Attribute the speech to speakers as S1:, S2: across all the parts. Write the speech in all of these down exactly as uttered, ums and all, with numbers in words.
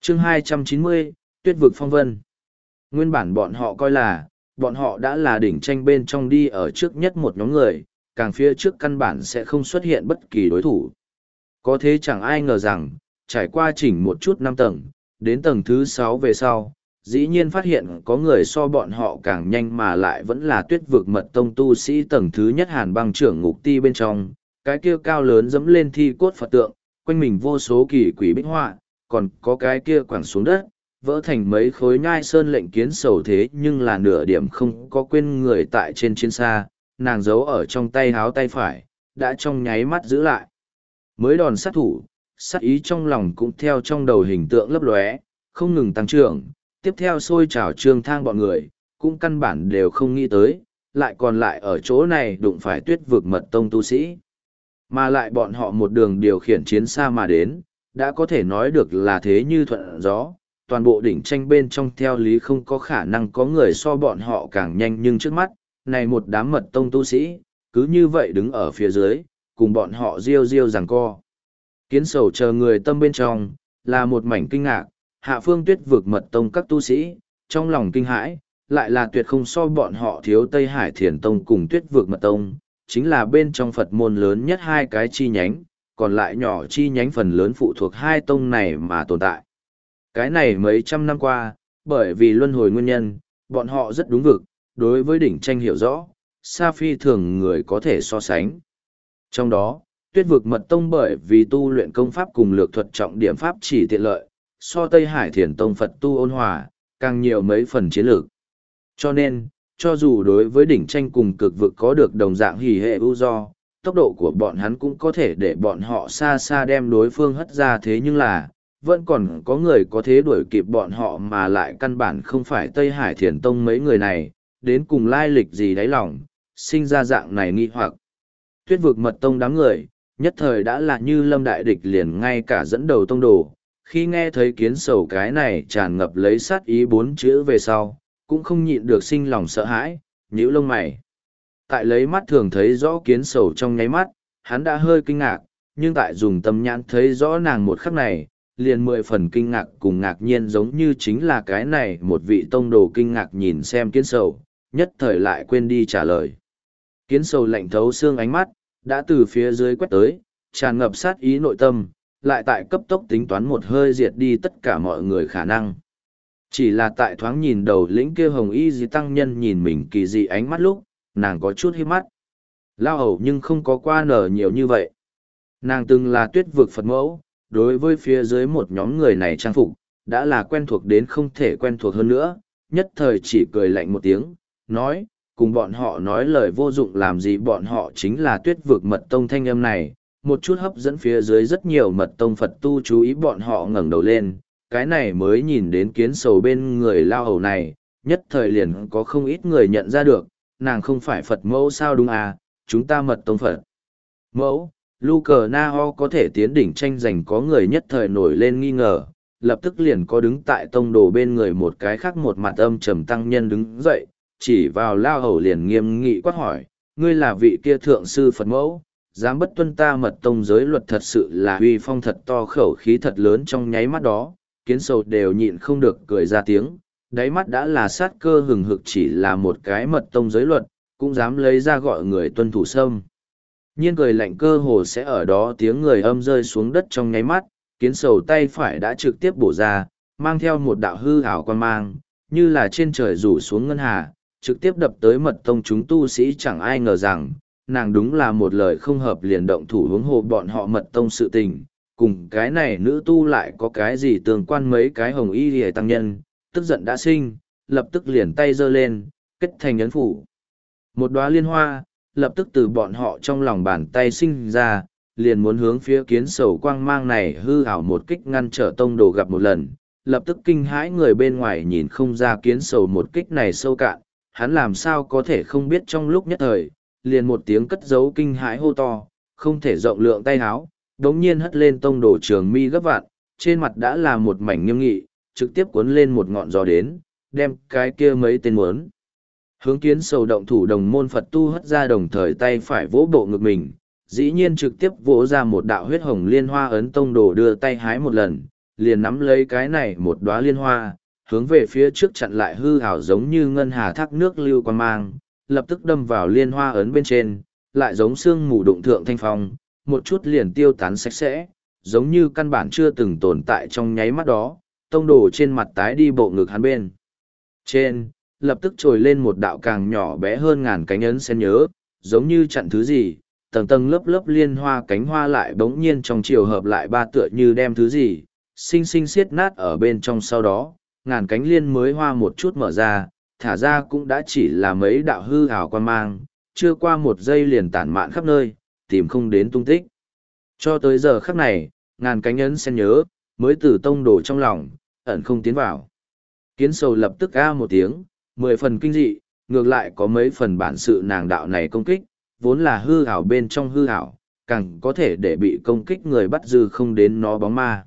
S1: chương hai trăm chín mươi, Tuyết vực phong vân. Nguyên bản bọn họ coi là, bọn họ đã là đỉnh tranh bên trong đi ở trước nhất một nhóm người, càng phía trước căn bản sẽ không xuất hiện bất kỳ đối thủ. Có thế chẳng ai ngờ rằng, trải qua chỉnh một chút năm tầng, đến tầng thứ sáu về sau, dĩ nhiên phát hiện có người so bọn họ càng nhanh mà lại vẫn là Tuyết vực mật tông tu sĩ tầng thứ nhất Hàn Băng trưởng ngục ti bên trong, cái kia cao lớn dẫm lên thi cốt Phật tượng, quanh mình vô số kỳ quỷ bích họa, còn có cái kia quẳng xuống đất, vỡ thành mấy khối nhai sơn lệnh kiến sầu thế nhưng là nửa điểm không có quên người tại trên chiến xa, nàng giấu ở trong tay háo tay phải, đã trong nháy mắt giữ lại. Mới đòn sát thủ, sát ý trong lòng cũng theo trong đầu hình tượng lấp lóe, không ngừng tăng trưởng, tiếp theo xôi trào trương thang bọn người, cũng căn bản đều không nghĩ tới, lại còn lại ở chỗ này đụng phải Tuyết vực mật tông tu sĩ. Mà lại bọn họ một đường điều khiển chiến xa mà đến, đã có thể nói được là thế như thuận gió, toàn bộ đỉnh tranh bên trong theo lý không có khả năng có người so bọn họ càng nhanh, nhưng trước mắt, này một đám mật tông tu sĩ, cứ như vậy đứng ở phía dưới, cùng bọn họ riêu riêu giằng co. Kiến sầu chờ người tâm bên trong, là một mảnh kinh ngạc, hạ phương Tuyết vực mật tông các tu sĩ, trong lòng kinh hãi, lại là tuyệt không so bọn họ thiếu Tây Hải Thiền Tông cùng Tuyết vực mật tông, chính là bên trong Phật môn lớn nhất hai cái chi nhánh, còn lại nhỏ chi nhánh phần lớn phụ thuộc hai tông này mà tồn tại. Cái này mấy trăm năm qua, bởi vì luân hồi nguyên nhân, bọn họ rất đúng vực, đối với đỉnh tranh hiểu rõ, xa phi thường người có thể so sánh. Trong đó, Tuyết vực mật tông bởi vì tu luyện công pháp cùng lược thuật trọng điểm pháp chỉ tiện lợi, so Tây Hải Thiền Tông Phật tu ôn hòa, càng nhiều mấy phần chiến lược. Cho nên, cho dù đối với đỉnh tranh cùng cực vực có được đồng dạng hỉ hệ ưu do, tốc độ của bọn hắn cũng có thể để bọn họ xa xa đem đối phương hất ra, thế nhưng là, vẫn còn có người có thế đuổi kịp bọn họ mà lại căn bản không phải Tây Hải Thiền Tông mấy người này, đến cùng lai lịch gì đáy lòng, sinh ra dạng này nghi hoặc. Tuyết vực mật tông đám người, nhất thời đã là như lâm đại địch, liền ngay cả dẫn đầu tông đồ, khi nghe thấy kiến sầu cái này tràn ngập lấy sát ý bốn chữ về sau, cũng không nhịn được sinh lòng sợ hãi, nhíu lông mày. Tại lấy mắt thường thấy rõ kiến sầu trong nháy mắt, hắn đã hơi kinh ngạc, nhưng tại dùng tâm nhãn thấy rõ nàng một khắc này, liền mười phần kinh ngạc cùng ngạc nhiên, giống như chính là cái này một vị tông đồ kinh ngạc nhìn xem kiến sầu, nhất thời lại quên đi trả lời. Kiến sầu lạnh thấu xương ánh mắt, đã từ phía dưới quét tới, tràn ngập sát ý nội tâm, lại tại cấp tốc tính toán một hơi diệt đi tất cả mọi người khả năng. Chỉ là tại thoáng nhìn đầu lĩnh kia hồng y dì tăng nhân nhìn mình kỳ dị ánh mắt lúc, nàng có chút hiếp mắt. Lao hầu nhưng không có qua nở nhiều như vậy. Nàng từng là Tuyết vực Phật mẫu, đối với phía dưới một nhóm người này trang phục, đã là quen thuộc đến không thể quen thuộc hơn nữa, nhất thời chỉ cười lạnh một tiếng, nói, cùng bọn họ nói lời vô dụng làm gì, bọn họ chính là Tuyết vực mật tông thanh âm này, một chút hấp dẫn phía dưới rất nhiều mật tông Phật tu chú ý, bọn họ ngẩng đầu lên, cái này mới nhìn đến kiến sầu bên người lao hầu này, nhất thời liền có không ít người nhận ra được, nàng không phải Phật mẫu sao đúng à, chúng ta mật tông Phật mẫu. Lu cờ na ho có thể tiến đỉnh tranh giành, có người nhất thời nổi lên nghi ngờ, lập tức liền có đứng tại tông đồ bên người một cái khác một mặt âm trầm tăng nhân đứng dậy, chỉ vào lao hầu liền nghiêm nghị quát hỏi, ngươi là vị kia thượng sư Phật mẫu, dám bất tuân ta mật tông giới luật, thật sự là uy phong thật to, khẩu khí thật lớn. Trong nháy mắt đó, kiến sầu đều nhịn không được cười ra tiếng, đáy mắt đã là sát cơ hừng hực, chỉ là một cái mật tông giới luật, cũng dám lấy ra gọi người tuân thủ sâm. Nhiên cười lạnh, cơ hồ sẽ ở đó tiếng người âm rơi xuống đất trong nháy mắt, kiến sầu tay phải đã trực tiếp bổ ra, mang theo một đạo hư ảo quan mang, như là trên trời rủ xuống ngân hà, trực tiếp đập tới mật tông chúng tu sĩ. Chẳng ai ngờ rằng, nàng đúng là một lời không hợp liền động thủ, hướng hồ bọn họ mật tông sự tình, cùng cái này nữ tu lại có cái gì tương quan. Mấy cái hồng y lìa tăng nhân, tức giận đã sinh, lập tức liền tay giơ lên, kết thành ấn phủ. Một đóa liên hoa, lập tức từ bọn họ trong lòng bàn tay sinh ra, liền muốn hướng phía kiến sầu quang mang này hư ảo một kích ngăn trở tông đồ gặp một lần. Lập tức kinh hãi người bên ngoài nhìn không ra kiến sầu một kích này sâu cạn, hắn làm sao có thể không biết. Trong lúc nhất thời, liền một tiếng cất giấu kinh hãi hô to, không thể rộng lượng tay háo, đống nhiên hất lên tông đồ trường mi gấp vạn, trên mặt đã là một mảnh nghiêm nghị, trực tiếp cuốn lên một ngọn gió đến, đem cái kia mấy tên muốn hướng kiến sầu động thủ đồng môn Phật tu hất ra, đồng thời tay phải vỗ bộ ngực mình, dĩ nhiên trực tiếp vỗ ra một đạo huyết hồng liên hoa ấn. Tông đồ đưa tay hái một lần, liền nắm lấy cái này một đóa liên hoa, hướng về phía trước chặn lại hư ảo giống như ngân hà thác nước lưu quan mang, lập tức đâm vào liên hoa ấn bên trên, lại giống xương mù đụng thượng thanh phong, một chút liền tiêu tán sạch sẽ, giống như căn bản chưa từng tồn tại trong nháy mắt đó, tông đồ trên mặt tái đi bộ ngực hắn bên. Trên, lập tức trồi lên một đạo càng nhỏ bé hơn ngàn cánh ấn sen nhớ, giống như chặn thứ gì, tầng tầng lớp lớp liên hoa cánh hoa lại bỗng nhiên trong chiều hợp lại ba tựa như đem thứ gì, xinh xinh xiết nát ở bên trong sau đó, ngàn cánh liên mới hoa một chút mở ra, thả ra cũng đã chỉ là mấy đạo hư ảo quan mang, chưa qua một giây liền tản mạn khắp nơi, tìm không đến tung tích. Cho tới giờ khắc này, ngàn cánh ấn sen nhớ, mới từ tông đồ trong lòng, ẩn không tiến vào. Kiến sầu lập tức a một tiếng, mười phần kinh dị, ngược lại có mấy phần bản sự nàng đạo này công kích, vốn là hư ảo bên trong hư ảo, càng có thể để bị công kích người bắt dư không đến nó bóng ma.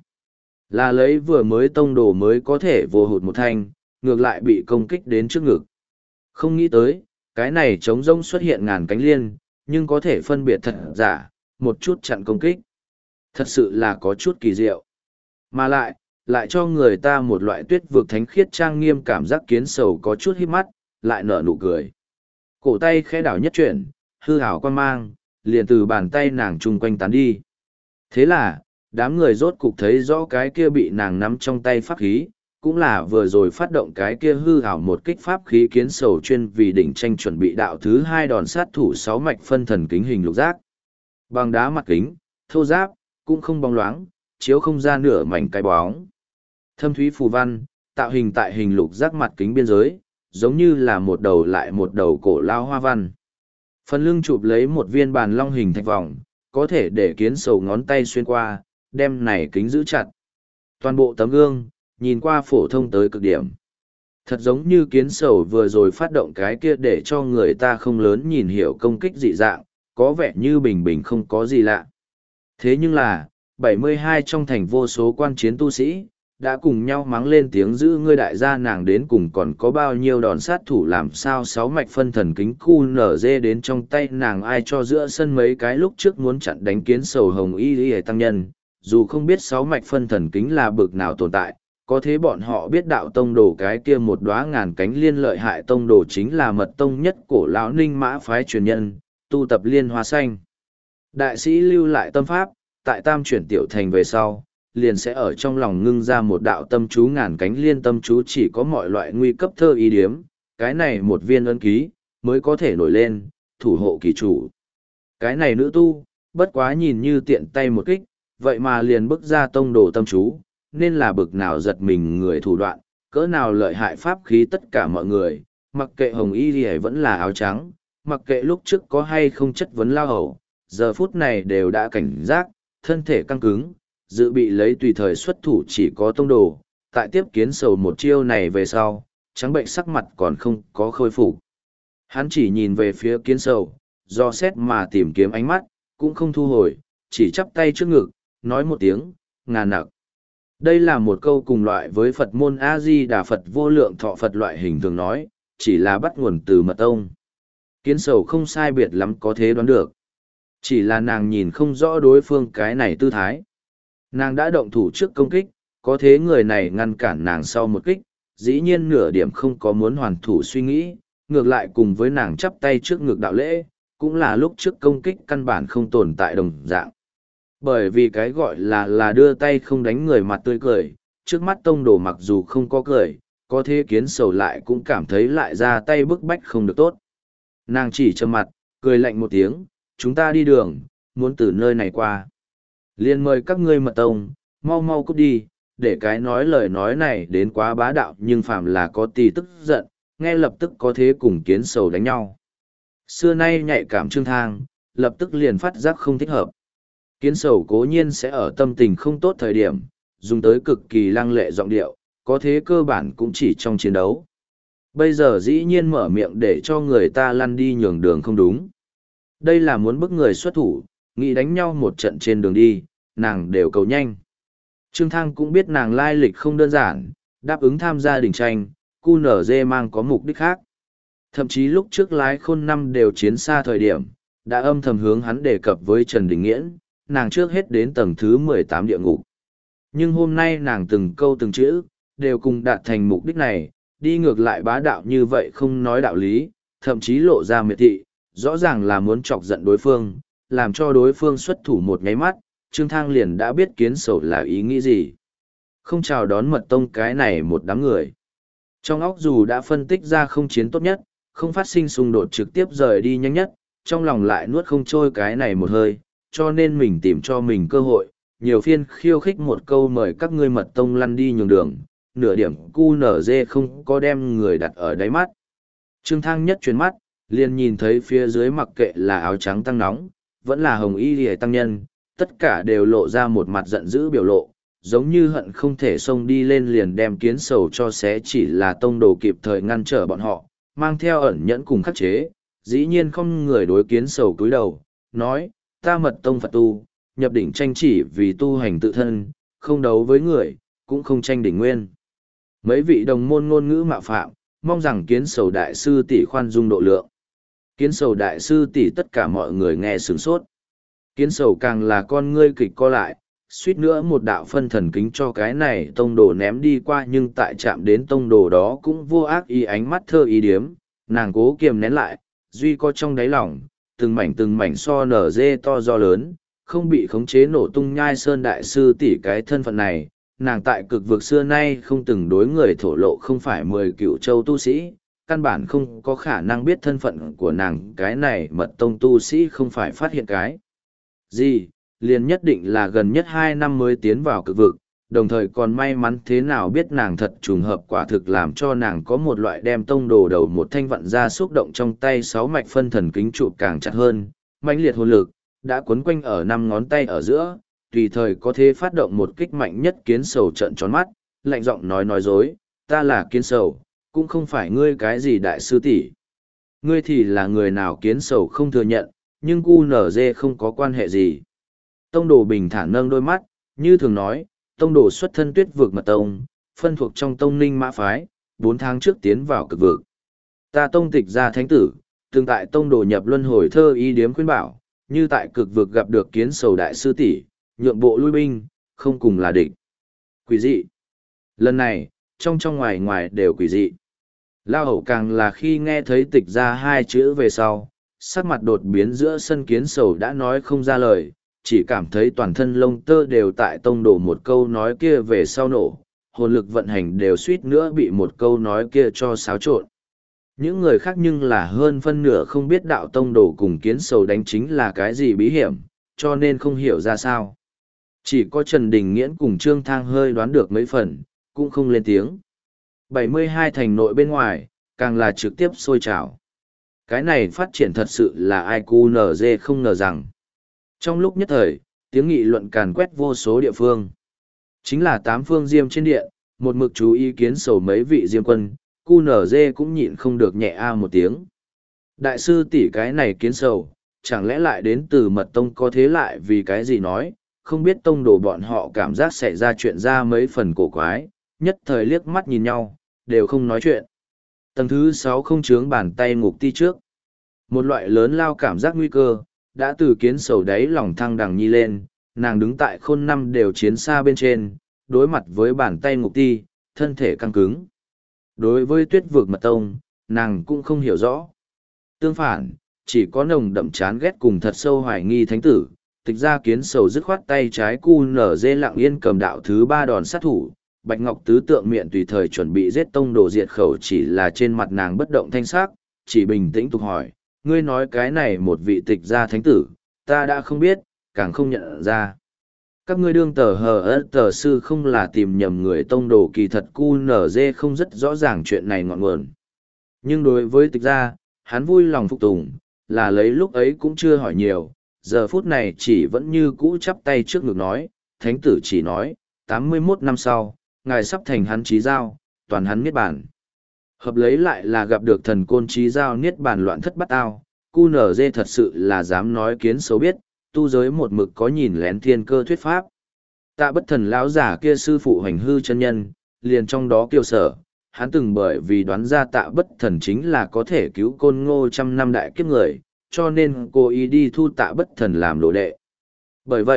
S1: Là lấy vừa mới tông đồ mới có thể vô hụt một thanh, ngược lại bị công kích đến trước ngực. Không nghĩ tới, cái này trống rông xuất hiện ngàn cánh liên, nhưng có thể phân biệt thật giả, một chút chặn công kích. Thật sự là có chút kỳ diệu. Mà lại, lại cho người ta một loại tuyết vực thánh khiết trang nghiêm cảm giác kiến sầu có chút hít mắt, lại nở nụ cười. Cổ tay khẽ đảo nhất chuyển, hư hảo quan mang, liền từ bàn tay nàng chung quanh tán đi. Thế là, đám người rốt cục thấy rõ cái kia bị nàng nắm trong tay pháp khí, cũng là vừa rồi phát động cái kia hư hảo một kích pháp khí kiến sầu chuyên vì đỉnh tranh chuẩn bị đạo thứ hai đòn sát thủ sáu mạch phân thần kính hình lục giác. Bằng đá mặt kính, thô giáp, cũng không bóng loáng, chiếu không ra nửa mảnh cái bóng. Thâm thúy phù văn, tạo hình tại hình lục giác mặt kính biên giới, giống như là một đầu lại một đầu cổ lao hoa văn. Phần lưng chụp lấy một viên bàn long hình thạch vòng, có thể để kiến sầu ngón tay xuyên qua, đem này kính giữ chặt. Toàn bộ tấm gương, nhìn qua phổ thông tới cực điểm. Thật giống như kiến sầu vừa rồi phát động cái kia để cho người ta không lớn nhìn hiểu công kích dị dạng, có vẻ như bình bình không có gì lạ. Thế nhưng là, bảy mươi hai trong thành vô số quan chiến tu sĩ, đã cùng nhau mắng lên tiếng giữ ngươi đại gia nàng đến cùng còn có bao nhiêu đòn sát thủ làm sao sáu mạch phân thần kính khu nở dê đến trong tay nàng ai cho giữa sân mấy cái lúc trước muốn chặn đánh kiến sầu hồng y y tăng nhân, dù không biết sáu mạch phân thần kính là bực nào tồn tại, có thế bọn họ biết đạo tông đồ cái kia một đóa ngàn cánh liên lợi hại tông đồ chính là mật tông nhất cổ lão ninh mã phái truyền nhân, tu tập liên hoa xanh. Đại sĩ lưu lại tâm pháp, tại tam chuyển tiểu thành về sau, liền sẽ ở trong lòng ngưng ra một đạo tâm chú ngàn cánh liên tâm chú chỉ có mọi loại nguy cấp thơ ý điếm, cái này một viên ân ký, mới có thể nổi lên, thủ hộ kỳ chủ. Cái này nữ tu, bất quá nhìn như tiện tay một kích, vậy mà liền bức ra tông đồ tâm chú, nên là bực nào giật mình người thủ đoạn, cỡ nào lợi hại pháp khí tất cả mọi người, mặc kệ hồng y gì vẫn là áo trắng, mặc kệ lúc trước có hay không chất vấn lao hầu, giờ phút này đều đã cảnh giác, thân thể căng cứng, dự bị lấy tùy thời xuất thủ chỉ có tông đồ, tại tiếp kiến sầu một chiêu này về sau, trắng bệnh sắc mặt còn không có khôi phục. Hắn chỉ nhìn về phía kiến sầu, do xét mà tìm kiếm ánh mắt, cũng không thu hồi, chỉ chắp tay trước ngực, nói một tiếng, ngàn nặc. Đây là một câu cùng loại với Phật môn A-di-đà Phật vô lượng thọ Phật loại hình thường nói, chỉ là bắt nguồn từ mật tông. Kiến sầu không sai biệt lắm có thế đoán được. Chỉ là nàng nhìn không rõ đối phương cái này tư thái. Nàng đã động thủ trước công kích, có thế người này ngăn cản nàng sau một kích, dĩ nhiên nửa điểm không có muốn hoàn thủ suy nghĩ, ngược lại cùng với nàng chắp tay trước ngực đạo lễ, cũng là lúc trước công kích căn bản không tồn tại đồng dạng. Bởi vì cái gọi là là đưa tay không đánh người mặt tươi cười, trước mắt tông đồ mặc dù không có cười, có thế kiến sầu lại cũng cảm thấy lại ra tay bức bách không được tốt. Nàng chỉ trầm mặt, cười lạnh một tiếng, chúng ta đi đường, muốn từ nơi này qua. Liên mời các ngươi mật tông, mau mau cút đi, để cái nói lời nói này đến quá bá đạo nhưng phàm là có tì tức giận, nghe lập tức có thế cùng kiến sầu đánh nhau. Xưa nay nhạy cảm Trương Thang, lập tức liền phát giác không thích hợp. Kiến sầu cố nhiên sẽ ở tâm tình không tốt thời điểm, dùng tới cực kỳ lăng lệ giọng điệu, có thế cơ bản cũng chỉ trong chiến đấu. Bây giờ dĩ nhiên mở miệng để cho người ta lăn đi nhường đường không đúng. Đây là muốn bức người xuất thủ, nghĩ đánh nhau một trận trên đường đi, nàng đều cầu nhanh. Trương Thang cũng biết nàng lai lịch không đơn giản, đáp ứng tham gia đình tranh, cu nở dê mang có mục đích khác. Thậm chí lúc trước lái khôn năm đều chiến xa thời điểm, đã âm thầm hướng hắn đề cập với Trần Đình Nghiễn, nàng trước hết đến tầng thứ mười tám địa ngục. Nhưng hôm nay nàng từng câu từng chữ, đều cùng đạt thành mục đích này, đi ngược lại bá đạo như vậy không nói đạo lý, thậm chí lộ ra miệt thị, rõ ràng là muốn chọc giận đối phương, làm cho đối phương xuất thủ một nháy mắt, Trương Thang liền đã biết Kiến Sầu là ý nghĩ gì. Không chào đón Mật Tông cái này một đám người. Trong óc dù đã phân tích ra không chiến tốt nhất, không phát sinh xung đột trực tiếp rời đi nhanh nhất, trong lòng lại nuốt không trôi cái này một hơi, cho nên mình tìm cho mình cơ hội, nhiều phiên khiêu khích một câu mời các ngươi Mật Tông lăn đi nhường đường, nửa điểm cu nở dê không có đem người đặt ở đáy mắt. Trương Thang nhất chuyển mắt, liền nhìn thấy phía dưới mặc kệ là áo trắng tăng nóng, vẫn là hồng y lìa tăng nhân, tất cả đều lộ ra một mặt giận dữ biểu lộ, giống như hận không thể xông đi lên liền đem Kiến Sầu cho xé, chỉ là tông đồ kịp thời ngăn trở bọn họ, mang theo ẩn nhẫn cùng khắc chế, dĩ nhiên không người đối Kiến Sầu cúi đầu, nói, ta Mật Tông Phật tu, nhập đỉnh tranh chỉ vì tu hành tự thân, không đấu với người, cũng không tranh đỉnh nguyên. Mấy vị đồng môn ngôn ngữ mạo phạm, mong rằng Kiến Sầu đại sư tỷ khoan dung độ lượng. Kiến Sầu đại sư tỷ tất cả mọi người nghe sửng sốt. Kiến Sầu càng là con ngươi kịch co lại, suýt nữa một đạo phân thần kính cho cái này tông đồ ném đi qua, nhưng tại chạm đến tông đồ đó cũng vô ác ý, ánh mắt thơ ý điếm, nàng cố kiềm nén lại, duy có trong đáy lòng, từng mảnh từng mảnh so nở dê to do lớn, không bị khống chế nổ tung nhai sơn đại sư tỷ cái thân phận này. Nàng tại cực vực xưa nay không từng đối người thổ lộ, không phải mười cựu châu tu sĩ, căn bản không có khả năng biết thân phận của nàng, cái này Mật Tông tu sĩ không phải phát hiện cái gì, liền nhất định là gần nhất hai năm mới tiến vào cực vực, đồng thời còn may mắn thế nào biết nàng thật trùng hợp, quả thực làm cho nàng có một loại đem tông đồ đầu một thanh vặn ra xúc động trong tay, sáu mạch phân thần kính trụ càng chặt hơn, mãnh liệt hồn lực đã quấn quanh ở năm ngón tay ở giữa, tùy thời có thể phát động một kích mạnh nhất. Kiến Sầu trợn tròn mắt, lạnh giọng nói nói dối, ta là Kiến Sầu, cũng không phải ngươi cái gì đại sư tỷ. Ngươi thì là người nào? Kiến Sầu không thừa nhận, nhưng cu nở dê không có quan hệ gì. Tông đồ bình thản nâng đôi mắt, như thường nói, tông đồ xuất thân Tuyết vực Mật Tông, phân thuộc trong tông Ninh Mã Phái, bốn tháng trước tiến vào cực vực. Ta tông Tịch Gia thánh tử, từng tại tông đồ nhập luân hồi thơ y điếm khuyên bảo, như tại cực vực gặp được Kiến Sầu đại sư tỷ, nhượng bộ lui binh, không cùng là địch. Quỷ dị. Lần này, trong trong ngoài ngoài đều quỷ dị. Lao hậu càng là khi nghe thấy Tịch Gia hai chữ về sau, sắc mặt đột biến, giữa sân Kiến Sầu đã nói không ra lời, chỉ cảm thấy toàn thân lông tơ đều tại tông đổ một câu nói kia về sau nổ, hồn lực vận hành đều suýt nữa bị một câu nói kia cho xáo trộn. Những người khác nhưng là hơn phân nửa không biết đạo tông đồ cùng Kiến Sầu đánh chính là cái gì bí hiểm, cho nên không hiểu ra sao. Chỉ có Trần Đình Nghiễn cùng Trương Thang hơi đoán được mấy phần, cũng không lên tiếng. bảy mươi hai thành nội bên ngoài, càng là trực tiếp sôi trào. Cái này phát triển thật sự là ai cu nở dê không ngờ rằng. Trong lúc nhất thời, tiếng nghị luận càn quét vô số địa phương. Chính là tám phương diêm trên điện, một mực chú ý Kiến Sầu mấy vị diêm quân, cu nở dê cũng nhịn không được nhẹ a một tiếng. Đại sư tỷ cái này Kiến Sầu, chẳng lẽ lại đến từ Mật Tông? Có thế lại vì cái gì nói, không biết tông đồ bọn họ cảm giác xảy ra chuyện ra mấy phần cổ quái, nhất thời liếc mắt nhìn nhau, đều không nói chuyện. Tầng thứ sáu không chướng bàn tay ngục ti trước. Một loại lớn lao cảm giác nguy cơ, đã từ Kiến Sầu đáy lòng thăng đằng nhi lên, nàng đứng tại khôn năm đều chiến xa bên trên, đối mặt với bàn tay ngục ti, thân thể căng cứng. Đối với Tuyết vực Mật Tông, nàng cũng không hiểu rõ. Tương phản, chỉ có nồng đậm chán ghét cùng thật sâu hoài nghi thánh tử. Tịch Ra Kiến Sầu dứt khoát tay trái cu nở dê lặng yên cầm đạo thứ ba đòn sát thủ, Bạch Ngọc tứ tượng miệng tùy thời chuẩn bị giết tông đồ diệt khẩu, chỉ là trên mặt nàng bất động thanh sắc, chỉ bình tĩnh tục hỏi, ngươi nói cái này một vị Tịch Gia thánh tử, ta đã không biết, càng không nhận ra. Các ngươi đương tờ hờ ớt tờ sư không là tìm nhầm người tông đồ, kỳ thật cu nở dê không rất rõ ràng chuyện này ngọn nguồn. Nhưng đối với Tịch Gia, hắn vui lòng phục tùng, là lấy lúc ấy cũng chưa hỏi nhiều, giờ phút này chỉ vẫn như cũ chắp tay trước ngực nói, thánh tử chỉ nói, tám mươi mốt năm sau, ngài sắp thành hắn trí giao, toàn hắn niết bàn. Hợp lấy lại là gặp được thần côn trí giao niết bàn loạn thất bắt ao, cu nở dê thật sự là dám nói Kiến Sầu biết, tu giới một mực có nhìn lén thiên cơ thuyết pháp. Tạ Bất Thần lão giả kia sư phụ hành hư chân nhân, liền trong đó kiêu sở, hắn từng bởi vì đoán ra Tạ Bất Thần chính là có thể cứu Côn Ngô trăm năm đại kiếp người, cho nên cố ý đi thu Tạ Bất Thần làm đồ đệ. Bởi vậy,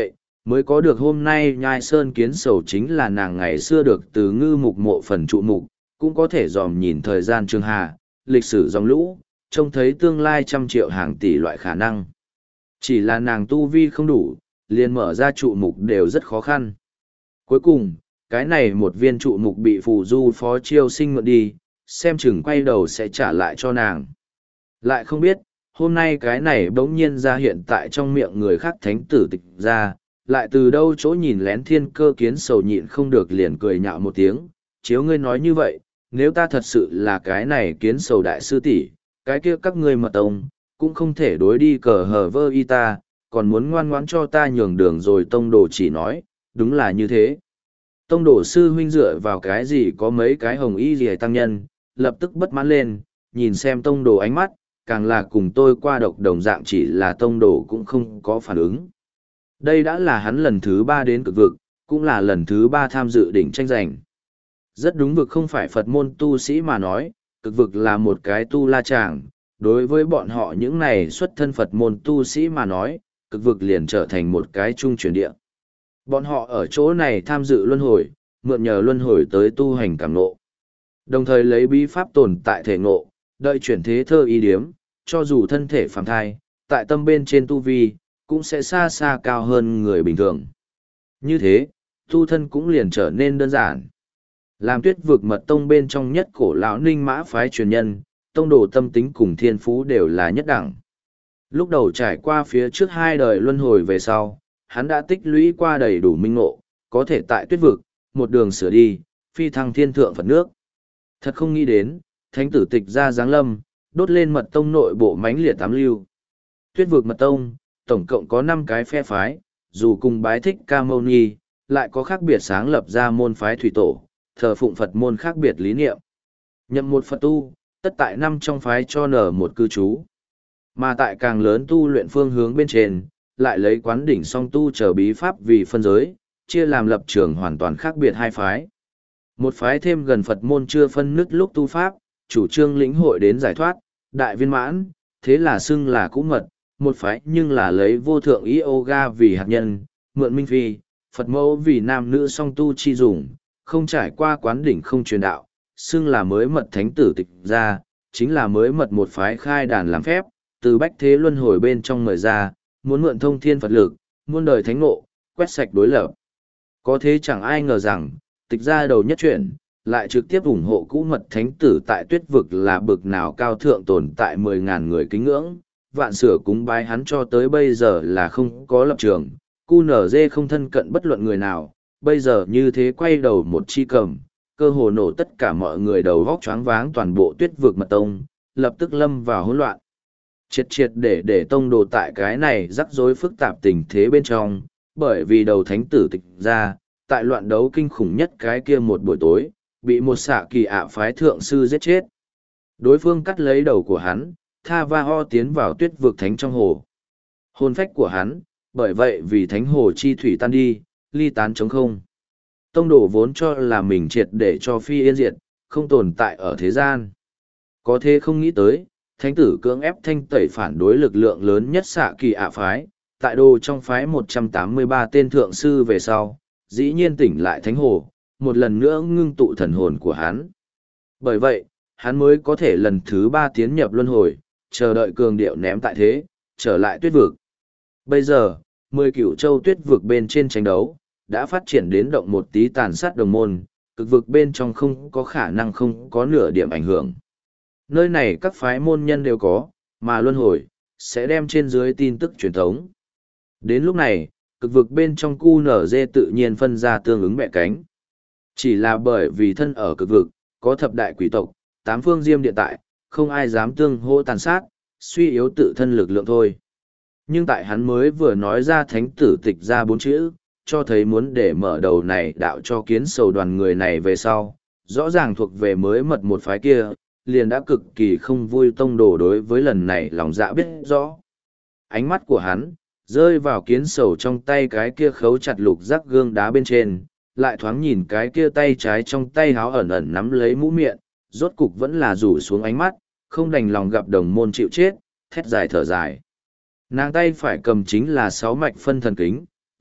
S1: mới có được hôm nay nhai sơn kiến sầu chính là nàng ngày xưa được từ ngư mục mộ phần trụ mục, cũng có thể dòm nhìn thời gian trường hà, lịch sử dòng lũ, trông thấy tương lai trăm triệu hàng tỷ loại khả năng. Chỉ là nàng tu vi không đủ, liền mở ra trụ mục đều rất khó khăn. Cuối cùng, cái này một viên trụ mục bị phù du phó chiêu sinh mượn đi, xem chừng quay đầu sẽ trả lại cho nàng. Lại không biết, hôm nay cái này bỗng nhiên ra hiện tại trong miệng người khác thánh tử tịch ra, lại từ đâu chỗ nhìn lén thiên cơ kiến sầu nhịn không được liền cười nhạo một tiếng, chiếu ngươi nói như vậy, nếu ta thật sự là cái này kiến sầu đại sư tỷ, cái kia các ngươi mật tông, cũng không thể đối đi cờ hờ vơ y ta, còn muốn ngoan ngoãn cho ta nhường đường rồi tông đồ chỉ nói, đúng là như thế. Tông đồ sư huynh dựa vào cái gì có mấy cái hồng y gì tăng nhân, lập tức bất mãn lên, nhìn xem tông đồ ánh mắt, càng là cùng tôi qua độc đồng dạng chỉ là tông đồ cũng không có phản ứng. Đây đã là hắn lần thứ ba đến cực vực, cũng là lần thứ ba tham dự đỉnh tranh giành. Rất đúng vực không phải Phật môn tu sĩ mà nói, cực vực là một cái tu la tràng, đối với bọn họ những này xuất thân Phật môn tu sĩ mà nói, cực vực liền trở thành một cái trung chuyển địa. Bọn họ ở chỗ này tham dự luân hồi, mượn nhờ luân hồi tới tu hành cảm ngộ. Đồng thời lấy bí pháp tồn tại thể ngộ, đợi chuyển thế thơ ý điếm, cho dù thân thể phàm thai, tại tâm bên trên tu vi, cũng sẽ xa xa cao hơn người bình thường. Như thế, tu thân cũng liền trở nên đơn giản. Làm tuyết vực mật tông bên trong nhất cổ lão ninh mã phái truyền nhân, tông đồ tâm tính cùng thiên phú đều là nhất đẳng. Lúc đầu trải qua phía trước hai đời luân hồi về sau, hắn đã tích lũy qua đầy đủ minh ngộ, có thể tại tuyết vực, một đường sửa đi, phi thăng thiên thượng Phật nước. Thật không nghĩ đến, thánh tử tịch ra giáng lâm, đốt lên mật tông nội bộ mãnh liệt tám lưu. Tuyết vực mật tông, tổng cộng có năm cái phe phái, dù cùng bái thích ca mâu ni, lại có khác biệt sáng lập ra môn phái thủy tổ, thờ phụng Phật môn khác biệt lý niệm. Nhậm một Phật tu, tất tại năm trong phái cho nở một cư trú. Mà tại càng lớn tu luyện phương hướng bên trên, lại lấy quán đỉnh song tu trở bí pháp vì phân giới, chia làm lập trường hoàn toàn khác biệt hai phái. Một phái thêm gần Phật môn chưa phân nứt lúc tu pháp, chủ trương lĩnh hội đến giải thoát, đại viên mãn, thế là xưng là cũ mật, một phái nhưng là lấy vô thượng yoga vì hạt nhân, mượn minh phi, Phật mẫu vì nam nữ song tu chi dùng, không trải qua quán đỉnh không truyền đạo, xưng là mới mật thánh tử tịch ra, chính là mới mật một phái khai đàn làm phép, từ bách thế luân hồi bên trong mời ra, muốn mượn thông thiên Phật lực, muôn đời thánh ngộ, quét sạch đối lập. Có thế chẳng ai ngờ rằng, tịch ra đầu nhất chuyển, lại trực tiếp ủng hộ cũ mật thánh tử tại tuyết vực là bực nào cao thượng tồn tại mười ngàn người kính ngưỡng, vạn sửa cúng bái hắn cho tới bây giờ là không có lập trường, cu nở dê không thân cận bất luận người nào, bây giờ như thế quay đầu một chi cầm, cơ hồ nổ tất cả mọi người đầu vóc choáng váng toàn bộ tuyết vực mật tông, lập tức lâm vào hỗn loạn. Triệt triệt để để tông đồ tại cái này rắc rối phức tạp tình thế bên trong, bởi vì đầu thánh tử tịch ra, tại loạn đấu kinh khủng nhất cái kia một buổi tối, bị một xạ kỳ ạ phái thượng sư giết chết. Đối phương cắt lấy đầu của hắn, tha va ho tiến vào tuyết vực thánh trong hồ. Hồn phách của hắn, bởi vậy vì thánh hồ chi thủy tan đi, ly tán trống không. Tông đồ vốn cho là mình triệt để cho phi yên diệt, không tồn tại ở thế gian. Có thế không nghĩ tới, thánh tử cưỡng ép thanh tẩy phản đối lực lượng lớn nhất xạ kỳ ạ phái, tại đồ trong phái một trăm tám mươi ba tên thượng sư về sau, dĩ nhiên tỉnh lại thánh hồ, một lần nữa ngưng tụ thần hồn của hắn. Bởi vậy, hắn mới có thể lần thứ ba tiến nhập luân hồi, chờ đợi cường điệu ném tại thế, trở lại tuyết vực. Bây giờ, mười cửu châu tuyết vực bên trên tranh đấu, đã phát triển đến động một tí tàn sát đồng môn, cực vực bên trong không có khả năng không có nửa điểm ảnh hưởng. Nơi này các phái môn nhân đều có, mà luân hồi, sẽ đem trên dưới tin tức truyền thống. Đến lúc này, cực vực bên trong cu nở dê tự nhiên phân ra tương ứng mẹ cánh. Chỉ là bởi vì thân ở cực vực, có thập đại quỷ tộc, tám phương diêm điện tại, không ai dám tương hô tàn sát, suy yếu tự thân lực lượng thôi. Nhưng tại hắn mới vừa nói ra thánh tử tịch ra bốn chữ, cho thấy muốn để mở đầu này đạo cho kiến sầu đoàn người này về sau, rõ ràng thuộc về mới mật một phái kia, liền đã cực kỳ không vui tông đồ đối với lần này lòng dạ biết rõ. Ánh mắt của hắn, rơi vào kiến sầu trong tay cái kia khấu chặt lục rắc gương đá bên trên, lại thoáng nhìn cái kia tay trái trong tay háo ẩn ẩn nắm lấy mũ miệng, rốt cục vẫn là rủ xuống ánh mắt, không đành lòng gặp đồng môn chịu chết, thét dài thở dài. Nàng tay phải cầm chính là sáu mạch phân thần kính,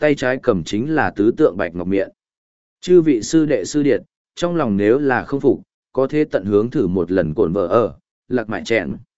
S1: tay trái cầm chính là tứ tượng bạch ngọc miệng. Chư vị sư đệ sư điệt, trong lòng nếu là không phục, có thể tận hướng thử một lần cổn vợ ở, lạc mại chèn.